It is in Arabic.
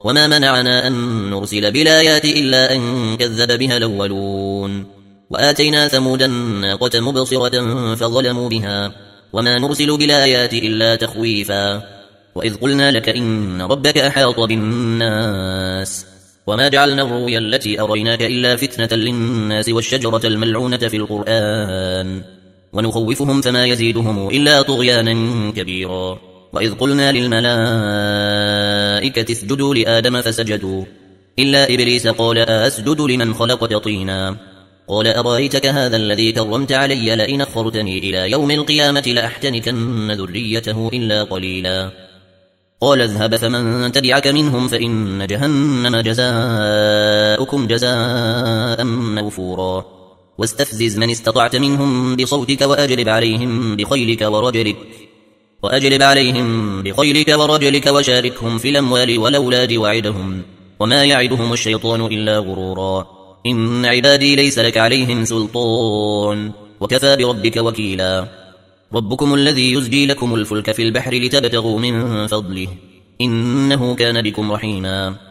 وما منعنا أن نرسل بالآيات إلا أن كذب بها الأولون وآتينا ثمود الناقة مبصرة فظلموا بها وما نرسل بالآيات إلا تخويفا وإذ قلنا لك إن ربك أحاط بالناس وما جعلنا الرؤيا التي أريناك إلا فتنة للناس والشجرة الملعونة في القرآن ونخوفهم فما يزيدهم إلا طغيانا كبيرا وإذ قلنا للملائكة اسجدوا لآدم فسجدوا إلا إبليس قال أسجد لمن خلقت طينا قال أرأيتك هذا الذي كرمت علي لئن أخرتني إلى يوم القيامة لأحتنكن ذريته إلا قليلا قال اذهب فمن تبعك منهم فإن جهنم جزاؤكم جزاء موفورا واستفزز من استطعت منهم بصوتك وأجلب عليهم بخيلك ورجلك وشاركهم في الأموال والأولاد وعدهم وما يعدهم الشيطان إلا غرورا إن عبادي ليس لك عليهم سلطان وكفى بربك وكيلا ربكم الذي يزجي لكم الفلك في البحر لتبتغوا من فضله إنه كان بكم رحيما